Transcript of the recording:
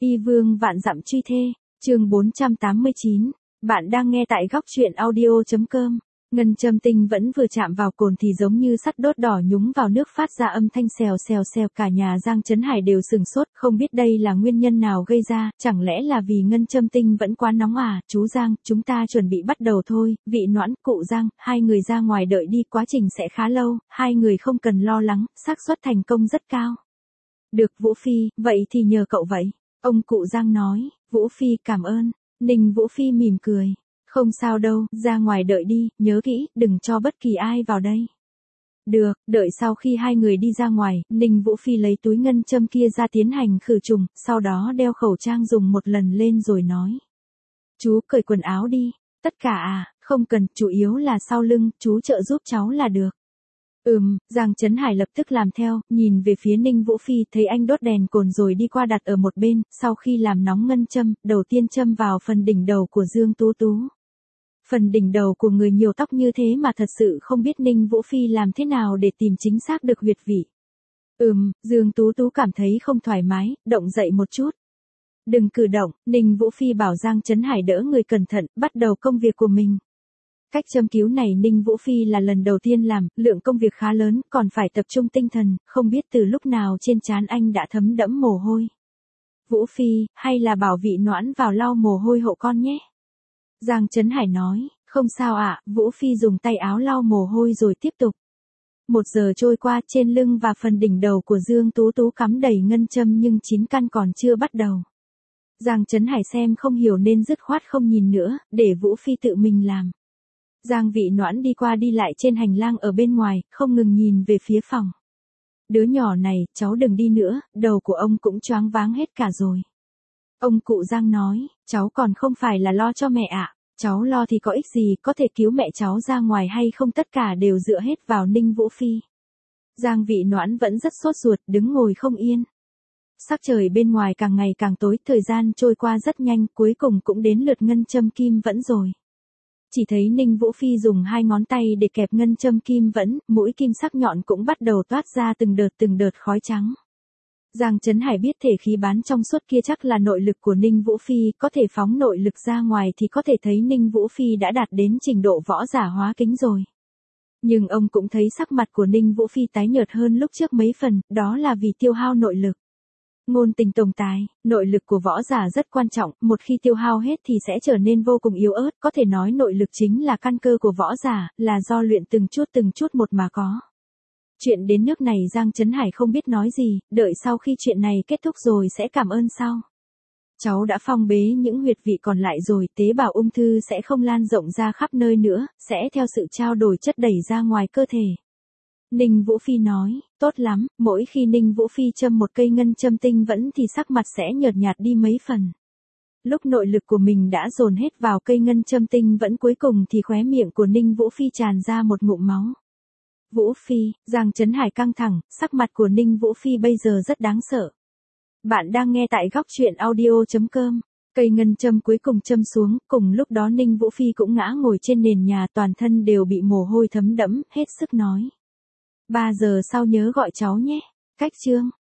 Y vương vạn dặm truy thê, chương 489, bạn đang nghe tại góc truyện audio.com. Ngân châm tinh vẫn vừa chạm vào cồn thì giống như sắt đốt đỏ nhúng vào nước phát ra âm thanh xèo xèo xèo, cả nhà Giang Trấn Hải đều sừng sốt, không biết đây là nguyên nhân nào gây ra, chẳng lẽ là vì ngân châm tinh vẫn quá nóng à? Chú Giang, chúng ta chuẩn bị bắt đầu thôi. Vị Noãn, cụ Giang, hai người ra ngoài đợi đi, quá trình sẽ khá lâu, hai người không cần lo lắng, xác suất thành công rất cao. Được Vũ Phi, vậy thì nhờ cậu vậy. Ông cụ Giang nói. Vũ Phi cảm ơn. Ninh Vũ Phi mỉm cười. Không sao đâu, ra ngoài đợi đi, nhớ kỹ, đừng cho bất kỳ ai vào đây. Được, đợi sau khi hai người đi ra ngoài, Ninh Vũ Phi lấy túi ngân châm kia ra tiến hành khử trùng, sau đó đeo khẩu trang dùng một lần lên rồi nói. Chú cởi quần áo đi. Tất cả à, không cần, chủ yếu là sau lưng, chú trợ giúp cháu là được. Giang Trấn Hải lập tức làm theo, nhìn về phía Ninh Vũ Phi, thấy anh đốt đèn cồn rồi đi qua đặt ở một bên, sau khi làm nóng ngân châm, đầu tiên châm vào phần đỉnh đầu của Dương Tú Tú. Phần đỉnh đầu của người nhiều tóc như thế mà thật sự không biết Ninh Vũ Phi làm thế nào để tìm chính xác được huyệt vị. Dương Tú Tú cảm thấy không thoải mái, động dậy một chút. Đừng cử động, Ninh Vũ Phi bảo Giang Trấn Hải đỡ người cẩn thận, bắt đầu công việc của mình. Cách châm cứu này Ninh Vũ Phi là lần đầu tiên làm, lượng công việc khá lớn, còn phải tập trung tinh thần, không biết từ lúc nào trên trán anh đã thấm đẫm mồ hôi. Vũ Phi, hay là bảo Vị Noãn vào lau mồ hôi hộ con nhé. Giang Trấn Hải nói, không sao ạ. Vũ Phi dùng tay áo lau mồ hôi rồi tiếp tục. 1 giờ trôi qua, trên lưng và phần đỉnh đầu của Dương Tú Tú cắm đầy ngân châm nhưng 9 căn còn chưa bắt đầu. Giang Trấn Hải xem không hiểu nên dứt khoát không nhìn nữa, để Vũ Phi tự mình làm. Giang Vị Noãn đi qua đi lại trên hành lang ở bên ngoài, không ngừng nhìn về phía phòng. Đứa nhỏ này, cháu đừng đi nữa, đầu của ông cũng choáng váng hết cả rồi. Ông cụ Giang nói, cháu còn không phải là lo cho mẹ ạ. Cháu lo thì có ích gì, có thể cứu mẹ cháu ra ngoài hay không tất cả đều dựa hết vào Ninh Vũ Phi. Giang Vị Noãn vẫn rất sốt ruột, đứng ngồi không yên. Sắc trời bên ngoài càng ngày càng tối, thời gian trôi qua rất nhanh, cuối cùng cũng đến lượt ngân châm kim vẫn rồi. Chỉ thấy Ninh Vũ Phi dùng 2 ngón tay để kẹp ngân châm kim vẫn, mũi kim sắc nhọn cũng bắt đầu toát ra từng đợt khói trắng. Giang Trấn Hải biết thể khí bán trong suốt kia chắc là nội lực của Ninh Vũ Phi, có thể phóng nội lực ra ngoài thì có thể thấy Ninh Vũ Phi đã đạt đến trình độ võ giả hóa kính rồi. Nhưng ông cũng thấy sắc mặt của Ninh Vũ Phi tái nhợt hơn lúc trước mấy phần, đó là vì tiêu hao nội lực. Ngôn tình tổng tài, nội lực của võ giả rất quan trọng, một khi tiêu hao hết thì sẽ trở nên vô cùng yếu ớt, có thể nói nội lực chính là căn cơ của võ giả, là do luyện từng chút một mà có. Chuyện đến nước này Giang Trấn Hải không biết nói gì, đợi sau khi chuyện này kết thúc rồi sẽ cảm ơn sau. Cháu đã phong bế những huyệt vị còn lại rồi, tế bào ung thư sẽ không lan rộng ra khắp nơi nữa, sẽ theo sự trao đổi chất đẩy ra ngoài cơ thể. Ninh Vũ Phi nói, tốt lắm, mỗi khi Ninh Vũ Phi châm một cây ngân châm tinh vẫn thì sắc mặt sẽ nhợt nhạt đi mấy phần. Lúc nội lực của mình đã dồn hết vào cây ngân châm tinh vẫn cuối cùng thì khóe miệng của Ninh Vũ Phi tràn ra một ngụm máu. Vũ Phi, Giang Trấn Hải căng thẳng, sắc mặt của Ninh Vũ Phi bây giờ rất đáng sợ. Bạn đang nghe tại góc truyện audio.com. Cây ngân châm cuối cùng châm xuống, cùng lúc đó Ninh Vũ Phi cũng ngã ngồi trên nền nhà, toàn thân đều bị mồ hôi thấm đẫm, hết sức nói. 3 giờ sau nhớ gọi cháu nhé. Cách chương.